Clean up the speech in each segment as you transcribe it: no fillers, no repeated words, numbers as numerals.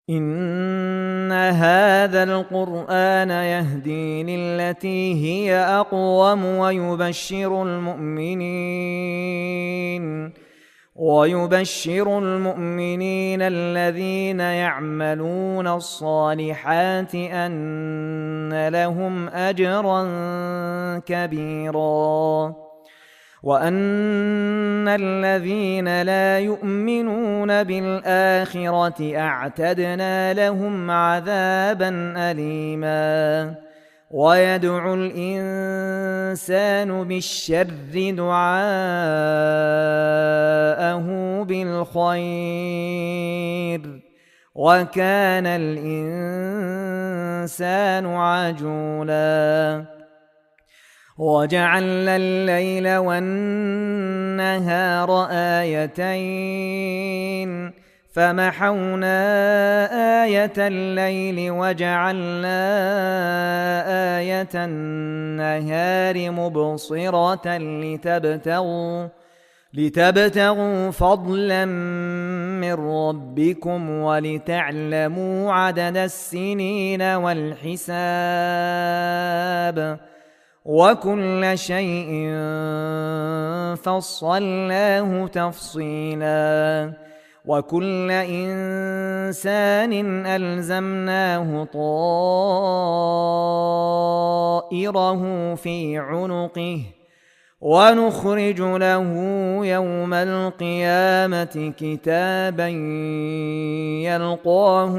إن هذا القرآن يهدي للتي هي أقوم ويبشر المؤمنين الذين يعملون الصالحات أن لهم أجرا كبيرا وأن الذين لا يؤمنون بالآخرة أعتدنا لهم عذابا أليما ويدعو الإنسان بالشر دعاءه بالخير وكان الإنسان عجولا وجعلنا الليل والنهار آيتين فمحونا آية الليل وجعلنا آية النهار مبصرة لتبتغوا فضلا من ربكم ولتعلموا عدد السنين والحساب وكل شيء فصلناه تفصيلا وكل إنسان ألزمناه طائره في عنقه ونخرج له يوم القيامة كتابا يلقاه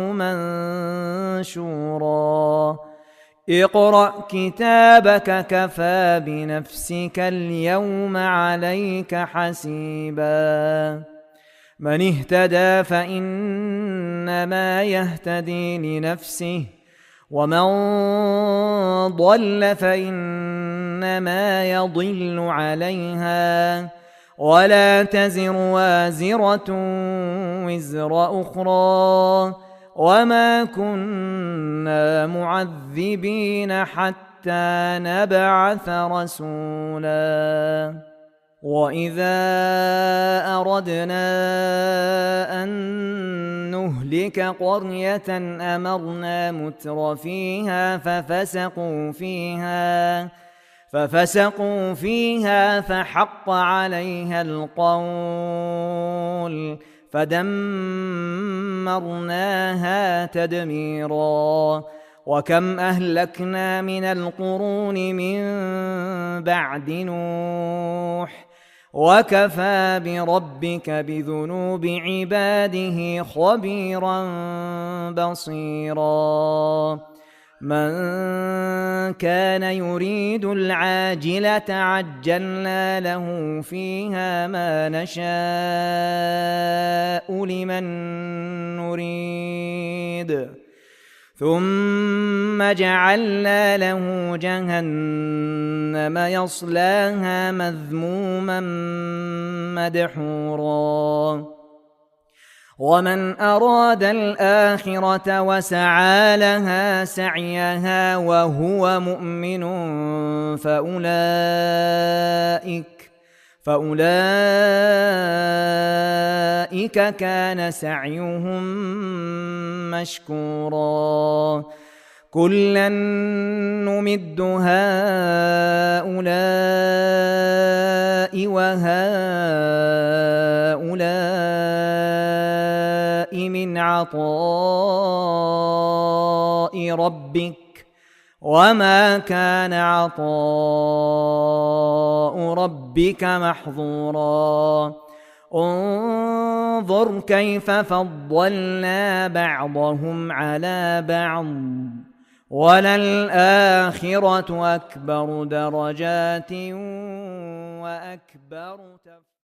منشورا اقرأ كتابك كفى بنفسك اليوم عليك حسيبا من اهتدى فإنما يهتدي لنفسه ومن ضل فإنما يضل عليها ولا تزر وازرة وزر أخرى وما كنا معذبين حتى نبعث رسولا وإذا أردنا أن نهلك قرية أمرنا متر فيها ففسقوا فيها فحق عليها القول فدمرناها تدميرا وكم أهلكنا من القرون من بعد نوح وكفى بربك بذنوب عباده خبيرا بصيرا من كان يريد العاجلة عجلنا له فيها ما نشاء لمن نريد ثم جعلنا له جهنم يصلاها مذموما مدحورا ومن أراد الآخرة وسعى لها سعيها وهو مؤمن فأولئك كان سعيهم مشكورا كلا نمد هؤلاء وهؤلاء من عطاء ربك وما كان عطاء ربك محظورا انظر كيف فضلنا بعضهم على بعض وللآخرة أكبر درجات وأكبر